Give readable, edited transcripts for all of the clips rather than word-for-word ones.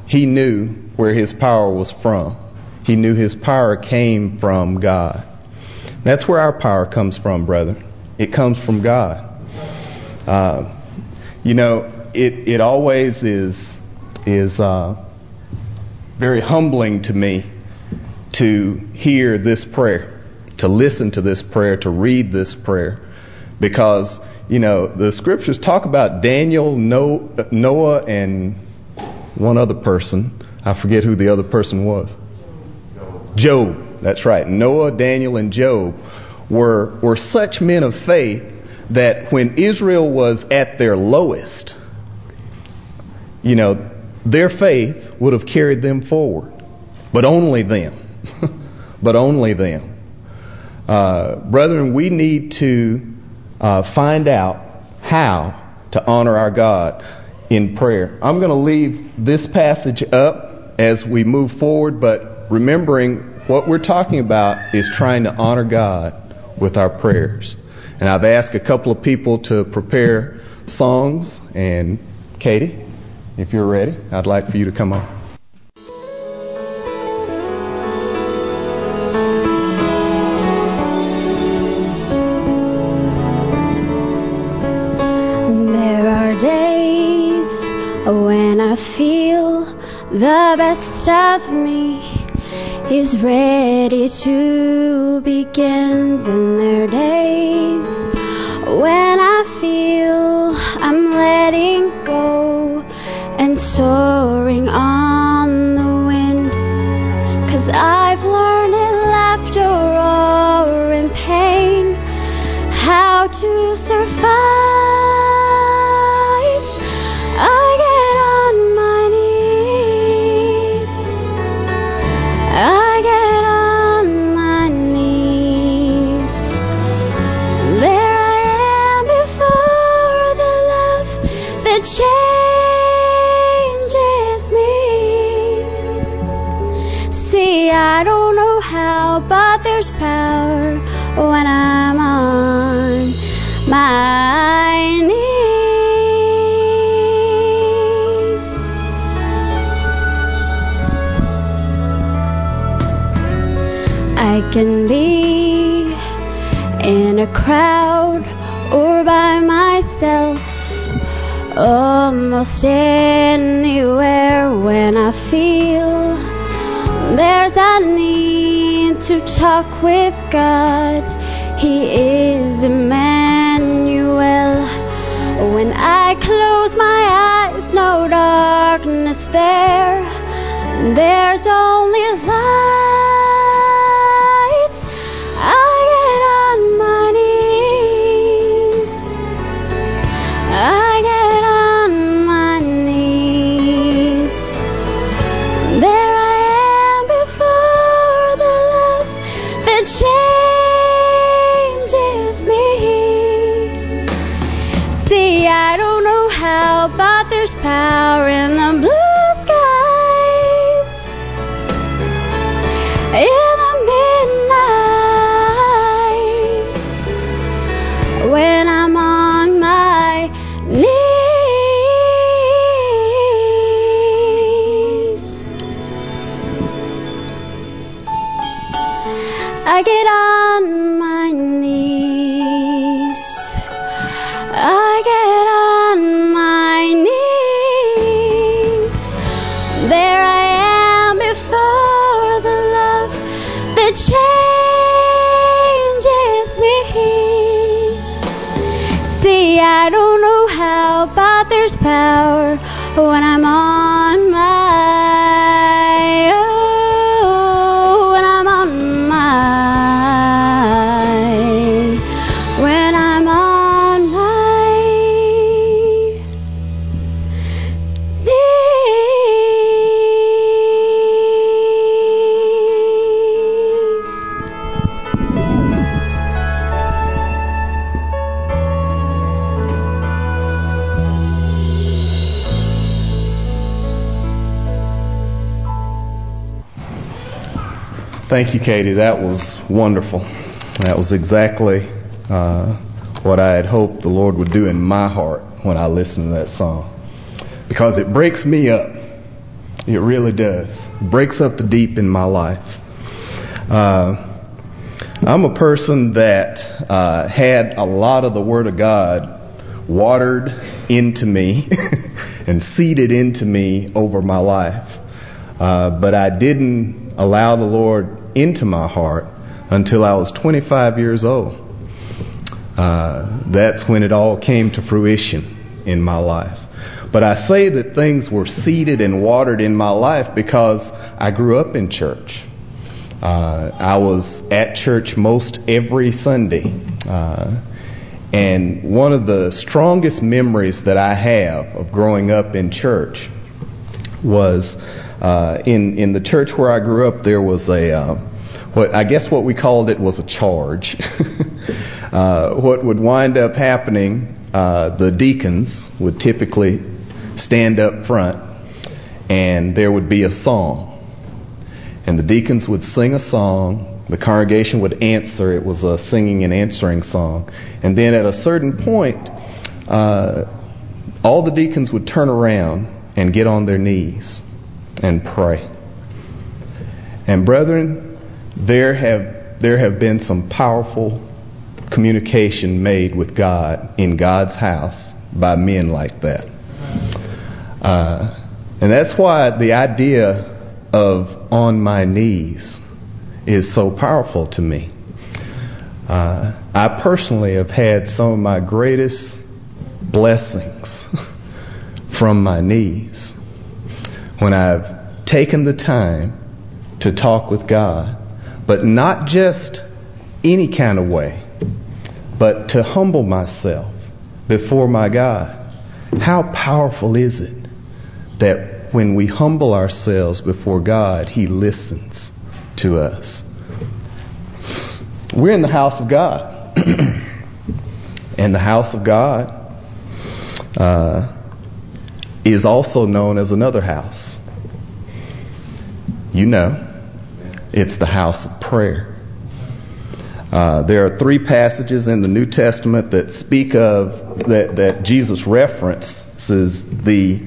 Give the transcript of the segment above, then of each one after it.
he knew where his power was from. He knew his power came from God. That's where our power comes from, brethren. It comes from God. It always is very humbling to me to hear this prayer, to listen to this prayer, to read this prayer, because the scriptures talk about Daniel, Noah, and one other person. I forget who the other person was. Job. That's right. Noah, Daniel, and Job were such men of faith that when Israel was at their lowest, their faith would have carried them forward. But only them. But only them. Brethren, we need to find out how to honor our God in prayer. I'm going to leave this passage up as we move forward, but remembering what we're talking about is trying to honor God with our prayers. And I've asked a couple of people to prepare songs, and Katie, if you're ready, I'd like for you to come on. There are days when I feel the best of me is ready to begin. Then there are days when I feel I'm letting go and soaring on the wind. 'Cause I've learned in laughter or in pain how to survive. I get on my knees. I get on my knees. There I am before the love that changes me. See, I don't know how, but there's power when I'm on my knees. I can be in a crowd or by myself, almost anywhere. When I feel there's a need to talk with God, He is Emmanuel. When I close my eyes, no darkness there. There's only light. I get on my knees. I get on my knees. There I am before the love that changes me. See, I don't know how, but there's power in the blue skies, in the midnight, when I'm on my knees. I get on my knees. I get on my knees. There I am before the love that changes me. See, I don't know how, but there's power when I'm on my own. When I'm on my, when I'm on my Thank you, Katie. That was wonderful. That was exactly what I had hoped the Lord would do in my heart when I listened to that song. Because it breaks me up. It really does. Breaks up the deep in my life. I'm a person that had a lot of the Word of God watered into me and seeded into me over my life. But I didn't allow the Lord into my heart until I was 25 years old. That's when it all came to fruition in my life. But I say that things were seeded and watered in my life because I grew up in church. I was at church most every Sunday. And one of the strongest memories that I have of growing up in church was in the church where I grew up. There was what we called it was a charge. What would wind up happening, the deacons would typically stand up front and there would be a song. And the deacons would sing a song. The congregation would answer. It was a singing and answering song. And then at a certain point, all the deacons would turn around and get on their knees and pray. And brethren, there have been some powerful communication made with God in God's house by men like that. And that's why the idea of on my knees is so powerful to me. I personally have had some of my greatest blessings from my knees when I've taken the time to talk with God, but not just any kind of way, but to humble myself before my God. How powerful is it that when we humble ourselves before God, He listens to us. We're in the house of God. And the house of God is also known as another house. You know, it's the house of prayer. There are 3 passages in the New Testament that speak of that Jesus references the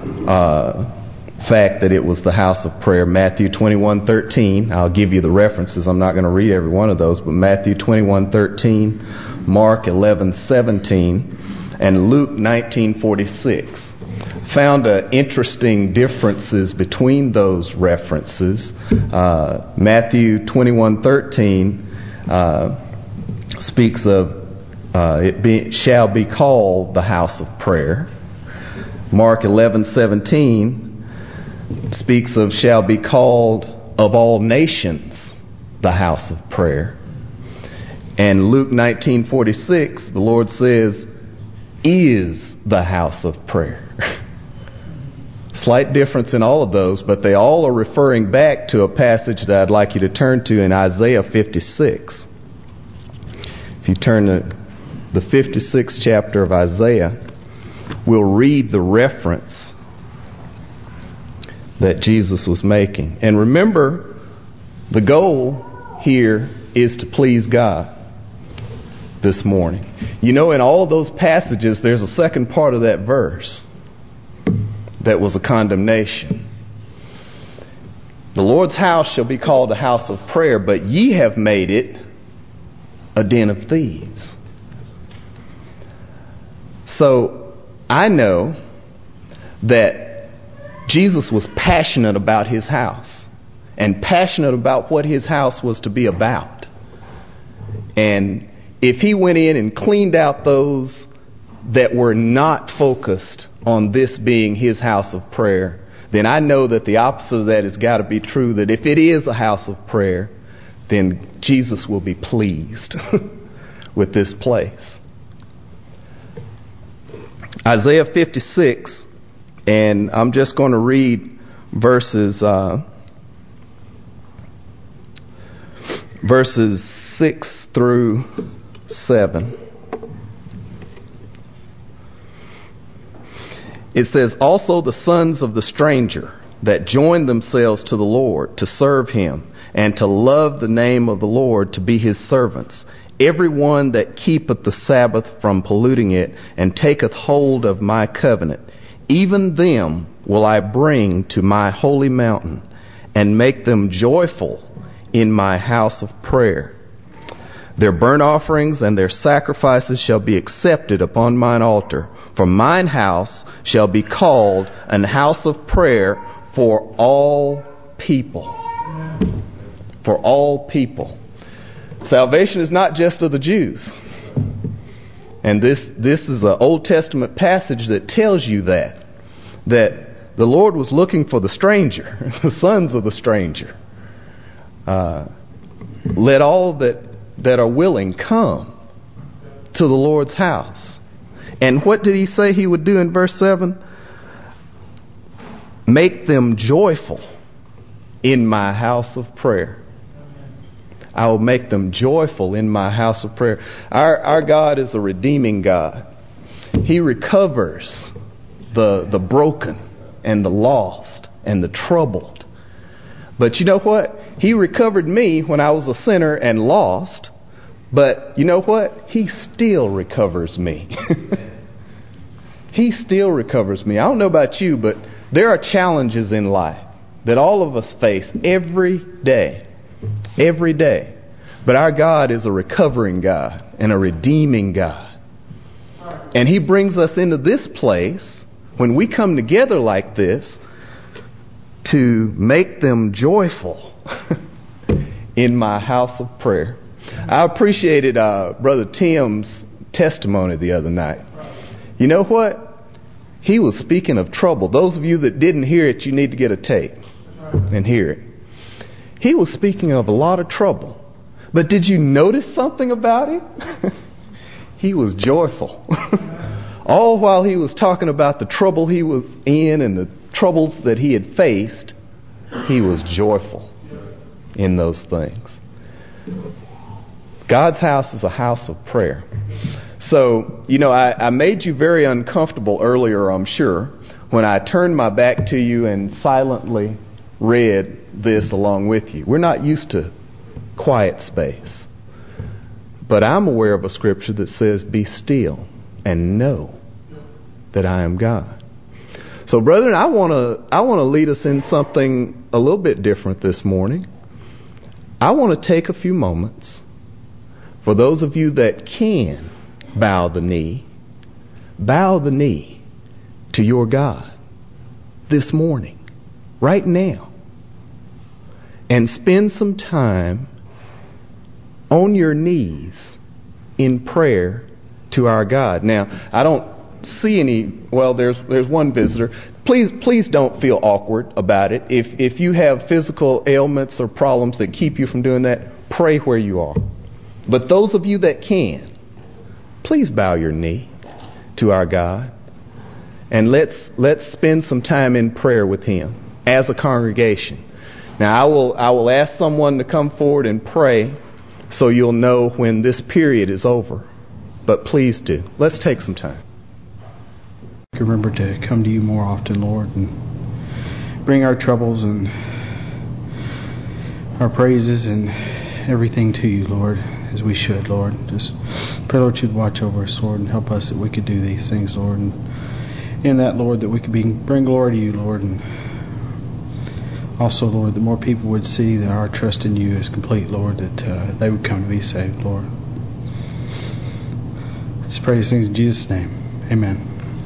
fact that it was the house of prayer. Matthew 21:13. I'll give you the references. I'm not going to read every one of those, but Matthew 21:13, Mark 11:17, and Luke 19:46. Found interesting differences between those references. Matthew 21:13 speaks of shall be called the house of prayer. Mark 11:17 speaks of shall be called of all nations the house of prayer. And Luke 19:46, the Lord says, is the house of prayer. Slight difference in all of those, but they all are referring back to a passage that I'd like you to turn to in Isaiah 56. If you turn to the 56th chapter of Isaiah, we'll read the reference that Jesus was making. And remember, the goal here is to please God this morning. You know, in all of those passages, there's a second part of that verse that was a condemnation. The Lord's house shall be called a house of prayer, but ye have made it a den of thieves. So I know that Jesus was passionate about His house and passionate about what His house was to be about. And if He went in and cleaned out those that were not focused on this being His house of prayer, then I know that the opposite of that has got to be true, that if it is a house of prayer, then Jesus will be pleased with this place. Isaiah 56, and I'm just going to read verses 6 through 7. It says, also the sons of the stranger that join themselves to the Lord to serve Him and to love the name of the Lord, to be His servants. Every one that keepeth the Sabbath from polluting it and taketh hold of my covenant, even them will I bring to my holy mountain and make them joyful in my house of prayer. Their burnt offerings and their sacrifices shall be accepted upon mine altar. For mine house shall be called an house of prayer for all people. For all people. Salvation is not just of the Jews. And this is an Old Testament passage that tells you that the Lord was looking for the stranger, the sons of the stranger. Let all that are willing come to the Lord's house. And what did he say he would do in verse 7? Make them joyful in my house of prayer. I will make them joyful in my house of prayer. Our God is a redeeming God. He recovers the broken and the lost and the troubled. But you know what? He recovered me when I was a sinner and lost. But you know what? He still recovers me. He still recovers me. I don't know about you, but there are challenges in life that all of us face every day. Every day. But our God is a recovering God and a redeeming God. And He brings us into this place when we come together like this to make them joyful in my house of prayer. I appreciated Brother Tim's testimony the other night. You know what? He was speaking of trouble. Those of you that didn't hear it, you need to get a tape and hear it. He was speaking of a lot of trouble. But did you notice something about him? He was joyful. All while he was talking about the trouble he was in and the troubles that he had faced, he was joyful in those things. God's house is a house of prayer. So, you know, I made you very uncomfortable earlier, I'm sure, when I turned my back to you and silently read this along with you. We're not used to quiet space. But I'm aware of a scripture that says, be still and know that I am God. So, brethren, I want to lead us in something a little bit different this morning. I want to take a few moments for those of you that can bow the knee to your God this morning, right now. And spend some time on your knees in prayer to our God. Now, I don't see any. Well, there's one visitor. Please don't feel awkward about it. If you have physical ailments or problems that keep you from doing that, pray where you are. But those of you that can, please bow your knee to our God, and let's spend some time in prayer with Him as a congregation. Now, I will ask someone to come forward and pray so you'll know when this period is over. But please do. Let's take some time. Remember to come to you more often, Lord, and bring our troubles and our praises and everything to you, Lord, as we should, Lord. Just pray, Lord, you'd watch over us, Lord, and help us that we could do these things, Lord. And in that, Lord, that we could bring glory to you, Lord, and also, Lord, that more people would see that our trust in you is complete, Lord, that they would come to be saved, Lord. Just pray these things in Jesus' name. Amen.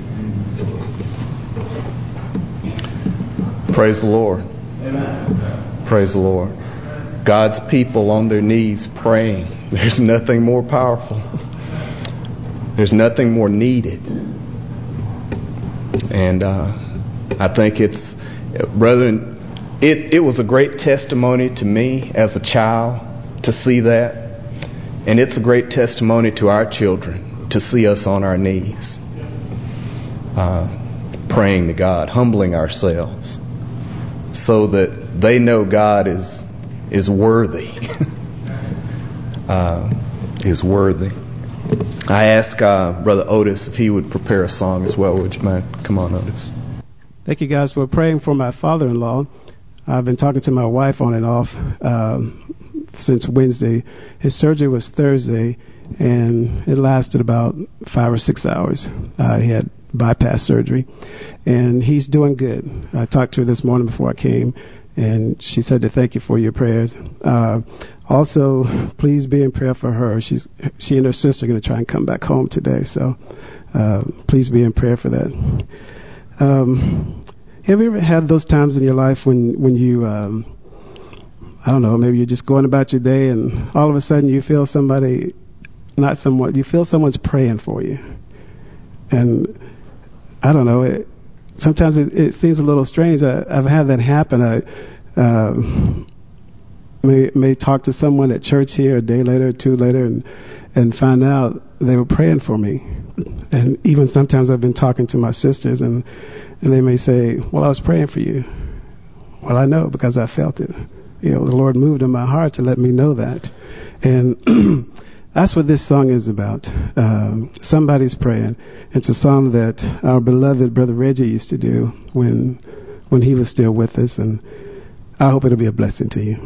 Praise the Lord. Amen. Praise the Lord. God's people on their knees praying. There's nothing more powerful. There's nothing more needed. And I think it's, brethren, it was a great testimony to me as a child to see that. And it's a great testimony to our children to see us on our knees, praying to God, humbling ourselves, so that they know God is worthy. Is worthy. I asked Brother Otis if he would prepare a song as well. Would you mind? Come on, Otis. Thank you guys for praying for my father-in-law. I've been talking to my wife on and off since Wednesday. His surgery was Thursday, and it lasted about 5 or 6 hours. He had bypass surgery, and he's doing good. I talked to her this morning before I came, and she said to thank you for your prayers. Also, please be in prayer for her. She and her sister are going to try and come back home today, so please be in prayer for that. Have you ever had those times in your life when you, I don't know, maybe you're just going about your day and all of a sudden you feel you feel someone's praying for you. And I don't know, sometimes it seems a little strange. I've had that happen. I may talk to someone at church here a day later or two later and find out they were praying for me. And even sometimes I've been talking to my sisters and they may say, well, I was praying for you. Well, I know because I felt it. The Lord moved in my heart to let me know that. And that's what this song is about. Somebody's praying. It's a song that our beloved Brother Reggie used to do when he was still with us. And I hope it'll be a blessing to you.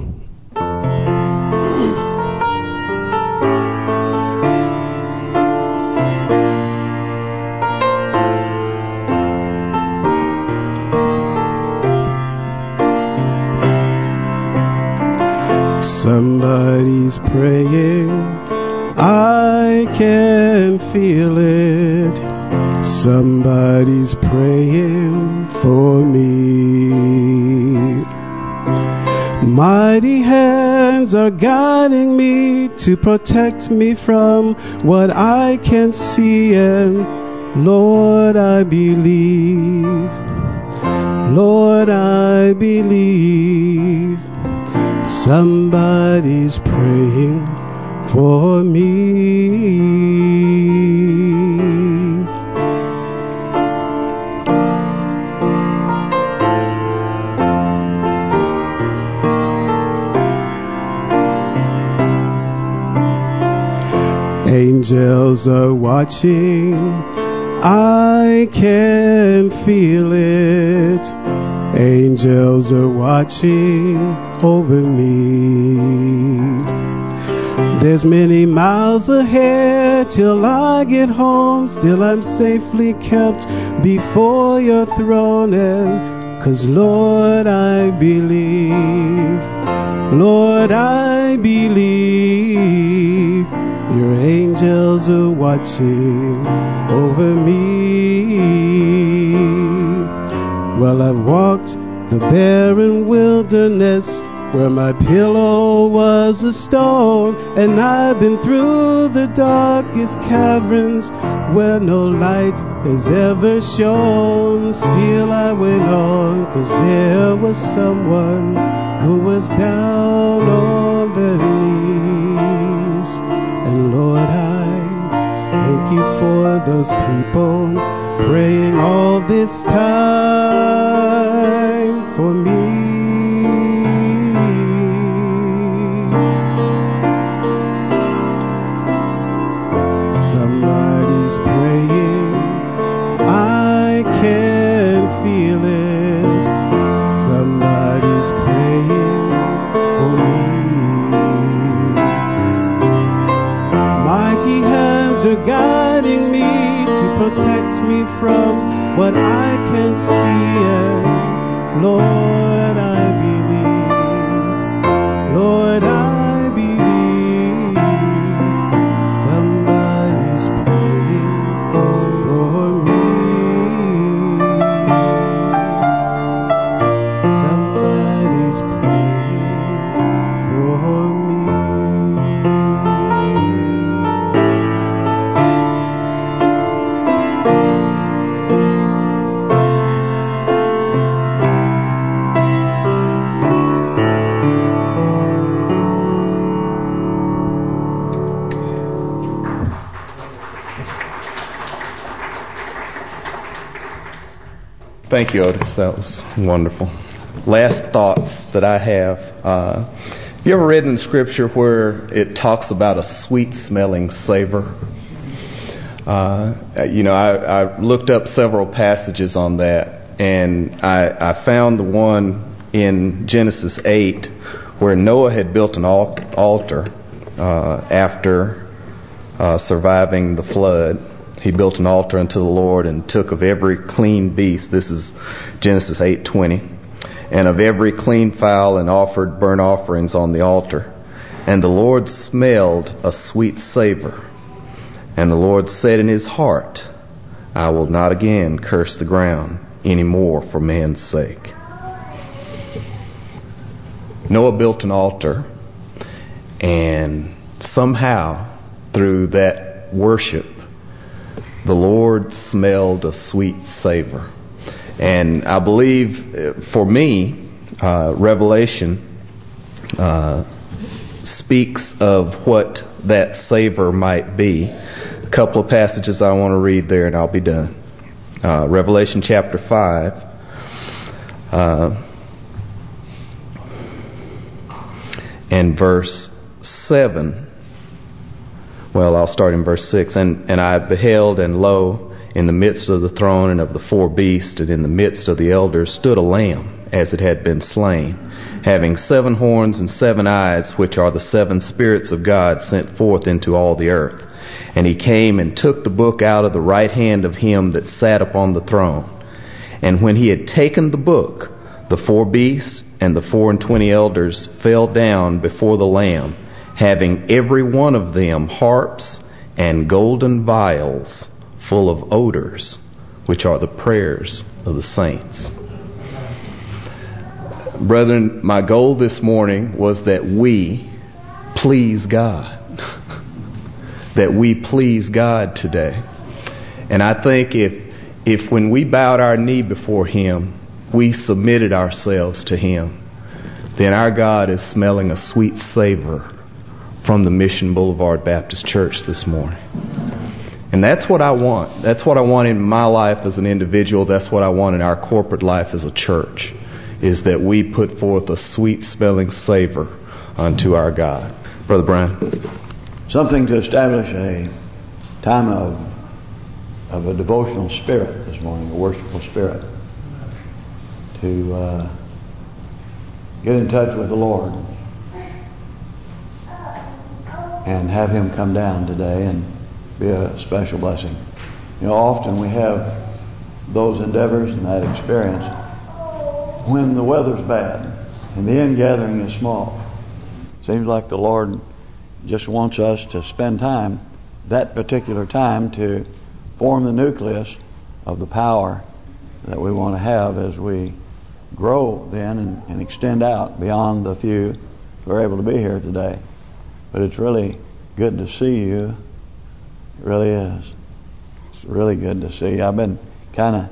Somebody's praying, I can feel it. Somebody's praying for me. Mighty hands are guiding me to protect me from what I can't see, and Lord, I believe. Lord, I believe. Somebody's praying for me. Angels are watching, I can feel it. Angels are watching over me. There's many miles ahead till I get home. Still I'm safely kept before your throne. And 'cause Lord, I believe. Lord, I believe. Your angels are watching over me. Well, I've walked the barren wilderness where my pillow was a stone, and I've been through the darkest caverns where no light has ever shone. Still I went on, 'cause there was someone who was down on their knees. And Lord, I thank you for those people praying all this time for me. Somebody's praying, I can feel it. Somebody's praying for me. Mighty hands are guiding me to protect me from what I can see, and Lord, I believe. Lord, I believe. Somebody's praying for me. Somebody's praying for me. Thank you, Otis. That was wonderful. Last thoughts that I have. You ever read in Scripture where it talks about a sweet-smelling savor? I looked up several passages on that, and I found the one in Genesis 8 where Noah had built an altar after surviving the flood. he built an altar unto the Lord and took of every clean beast. This is Genesis 8:20. And of every clean fowl and offered burnt offerings on the altar. And the Lord smelled a sweet savor. And the Lord said in his heart, I will not again curse the ground any more for man's sake. Noah built an altar, and somehow through that worship, the Lord smelled a sweet savor. And I believe, for me, Revelation speaks of what that savor might be. A couple of passages I want to read there, and I'll be done. Revelation chapter 5. And verse 7. Well, I'll start in verse 6. And I beheld, and lo, in the midst of the throne and of the four beasts, and in the midst of the elders, stood a lamb, as it had been slain, having 7 horns and 7 eyes, which are the 7 spirits of God sent forth into all the earth. And he came and took the book out of the right hand of him that sat upon the throne. And when he had taken the book, the 4 beasts and the 24 elders fell down before the Lamb, having every one of them harps and golden vials full of odors, which are the prayers of the saints. Brethren, my goal this morning was that we please God. That we please God today. And I think if when we bowed our knee before Him, we submitted ourselves to Him, then our God is smelling a sweet savor from the Mission Boulevard Baptist Church this morning. And that's what I want. That's what I want in my life as an individual. That's what I want in our corporate life as a church, is that we put forth a sweet-smelling savor unto our God. Brother Brian. Something to establish a time of a devotional spirit this morning, a worshipful spirit. To get in touch with the Lord and have Him come down today and be a special blessing. You know, often we have those endeavors and that experience when the weather's bad and the ingathering is small. Seems like the Lord just wants us to spend time, that particular time, to form the nucleus of the power that we want to have as we grow then and extend out beyond the few who are able to be here today. But it's really good to see you. It really is. It's really good to see you. I've been kind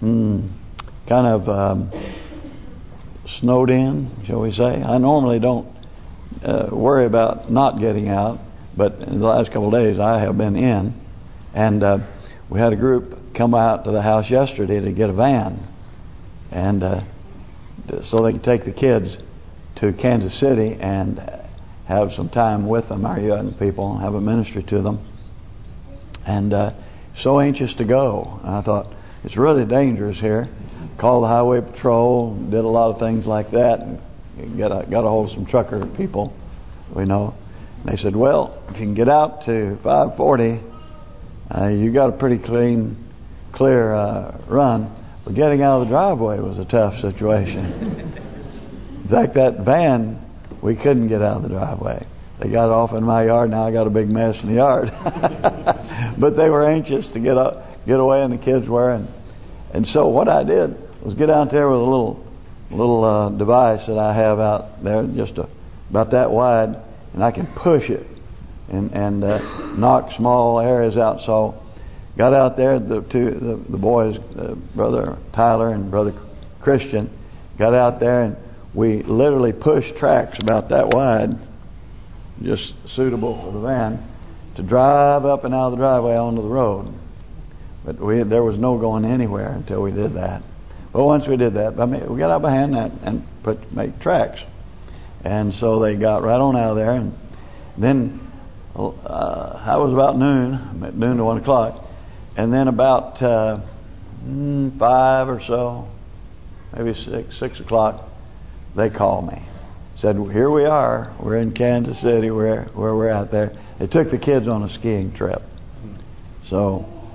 of snowed in, shall we say. I normally don't worry about not getting out, but in the last couple of days I have been in. And we had a group come out to the house yesterday to get a van, and so they could take the kids to Kansas City and have some time with them, our young people, and have a ministry to them. And so anxious to go. And I thought, it's really dangerous here. Called the highway patrol, did a lot of things like that, and got a hold of some trucker people we know. And they said, well, if you can get out to 540, you got a pretty clear run. But getting out of the driveway was a tough situation. In fact, that van, we couldn't get out of the driveway. They got it off in my yard. Now I got a big mess in the yard. But they were anxious to get away, and the kids were. And so what I did was get out there with a little device that I have out there, just about that wide, and I can push it and knock small areas out. So got out there, the boys, Brother Tyler and Brother Christian, got out there, and we literally pushed tracks about that wide, just suitable for the van, to drive up and out of the driveway onto the road. But there was no going anywhere until we did that. But once we did that, we got out behind that and make tracks. And so they got right on out of there. And then I was about noon to 1 o'clock. And then about 5 or so, maybe 6 o'clock, they called me. Said, here we are. We're in Kansas City, where we're out there. They took the kids on a skiing trip. So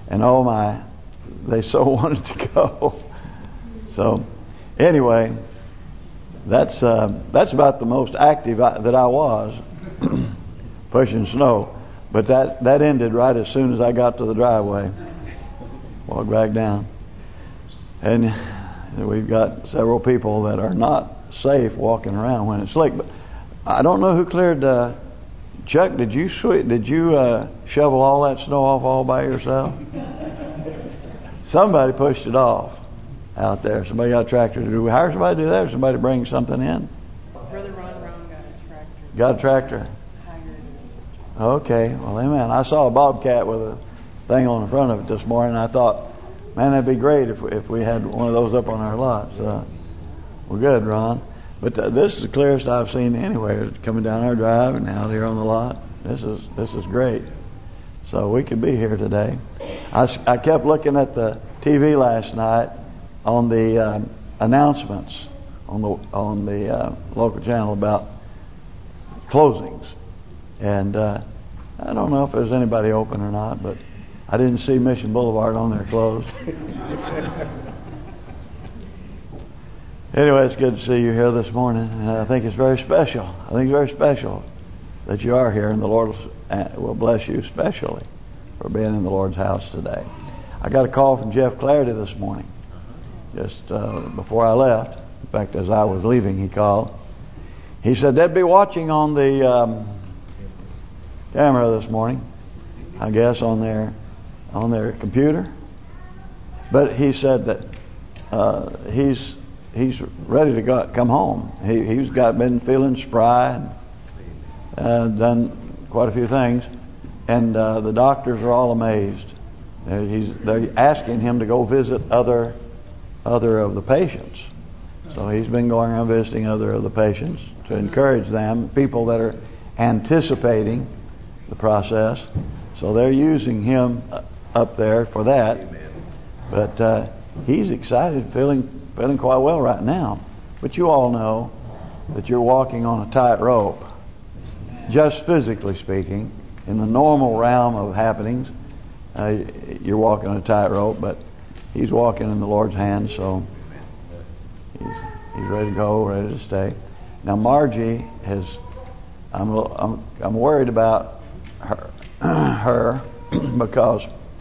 And oh my, they so wanted to go. So anyway, that's about the most active that I was pushing snow. But that ended right as soon as I got to the driveway. Walked back down. And we've got several people that are not safe walking around when it's slick. But I don't know who cleared. Chuck, did you shovel all that snow off all by yourself? Somebody pushed it off out there. Somebody got a tractor to do. We hire somebody to do that, or somebody bring something in? Brother Ron Brown got a tractor. Got a tractor? Okay, well, amen. I saw a Bobcat with a thing on the front of it this morning. And I thought, man, that'd be great if we had one of those up on our lot. So we're good, Ron. But this is the clearest I've seen anywhere. Coming down our drive and out here on the lot. This is great. So we could be here today. I kept looking at the TV last night on the announcements on the local channel about closings. And I don't know if there's anybody open or not, but I didn't see Mission Boulevard on there closed. Anyway, it's good to see you here this morning, and I think it's very special. I think it's very special that you are here, and the Lord will bless you especially for being in the Lord's house today. I got a call from Jeff Clarity this morning, just before I left. In fact, as I was leaving, he called. He said they'd be watching on the camera this morning, I guess on their computer. But he said that he's ready to come home. He's been feeling spry and done quite a few things, and the doctors are all amazed. They're asking him to go visit other of the patients. So he's been going around visiting other of the patients to encourage them, people that are anticipating the process. So they're using him up there for that. But he's excited, feeling quite well right now. But you all know that you're walking on a tightrope, just physically speaking. In the normal realm of happenings, you're walking on a tightrope, but he's walking in the Lord's hand, so he's ready to go, ready to stay. Now Margie has, I'm worried about her because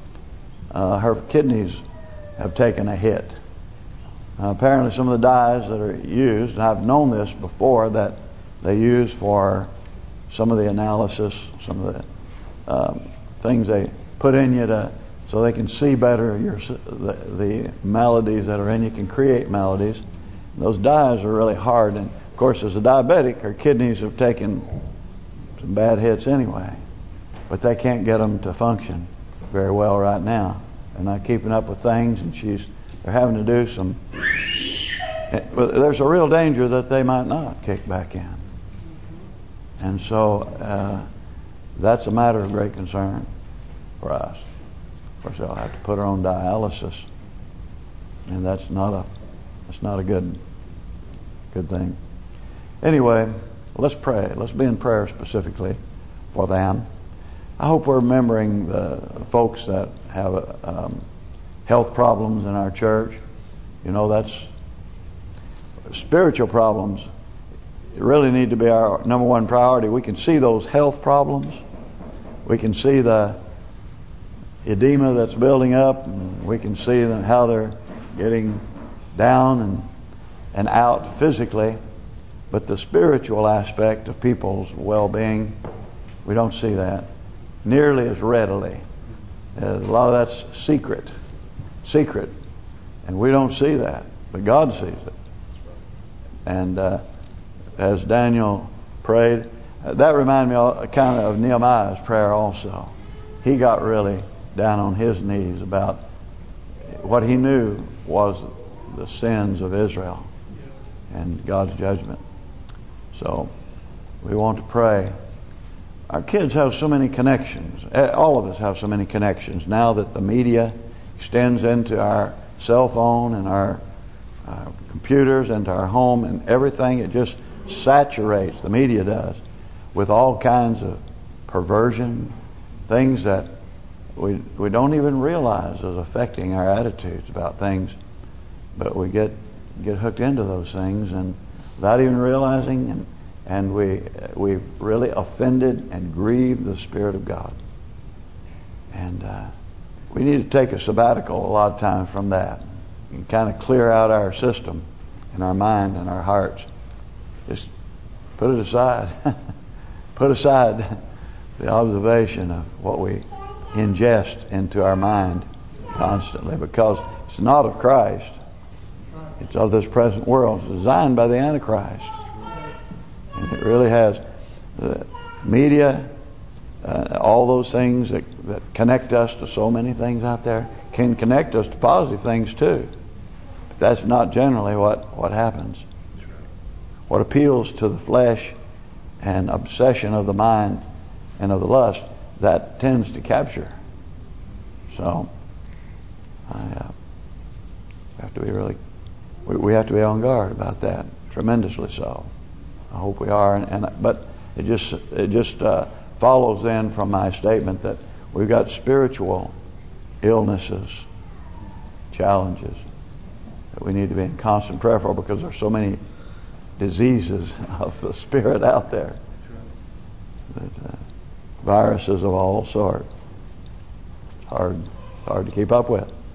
her kidneys have taken a hit. Apparently some of the dyes that are used, and I've known this before, that they use for some of the analysis, some of the things they put in you so they can see better the maladies that are in you, can create maladies. Those dyes are really hard, and of course as a diabetic, her kidneys have taken some bad hits anyway, but they can't get them to function very well right now. They're not keeping up with things, and they're having to do some. But there's a real danger that they might not kick back in, and so that's a matter of great concern for us. Of course, they'll have to put her on dialysis, and that's not a good thing. Anyway, let's pray. Let's be in prayer specifically for them. I hope we're remembering the folks that have health problems in our church. You know, that's spiritual problems. It really need to be our number one priority. We can see those health problems. We can see the edema that's building up. And we can see how they're getting down and out physically. But the spiritual aspect of people's well-being, we don't see that nearly as readily. A lot of that's secret, and we don't see that, but God sees it. And as Daniel prayed, that reminded me kind of Nehemiah's prayer also. He got really down on his knees about what he knew was the sins of Israel and God's judgment. So we want to pray. Our kids have so many connections. All of us have so many connections now that the media extends into our cell phone and our computers, into our home and everything. It just saturates, the media does, with all kinds of perversion, things that we don't even realize is affecting our attitudes about things, but we get hooked into those things and without even realizing, and we've really offended and grieved the Spirit of God. And we need to take a sabbatical a lot of times from that and kind of clear out our system and our mind and our hearts. Just put it aside. Put aside the observation of what we ingest into our mind constantly, because it's not of Christ. It's of this present world. It's designed by the Antichrist. And it really has the media, all those things that connect us to so many things out there can connect us to positive things too. But that's not generally what happens. What appeals to the flesh and obsession of the mind and of the lust, that tends to capture. So I have to be we have to be on guard about that, tremendously so. I hope we are, but it just follows then from my statement that we've got spiritual illnesses, challenges that we need to be in constant prayer for, because there's so many diseases of the spirit out there, that viruses of all sorts. It's hard to keep up with.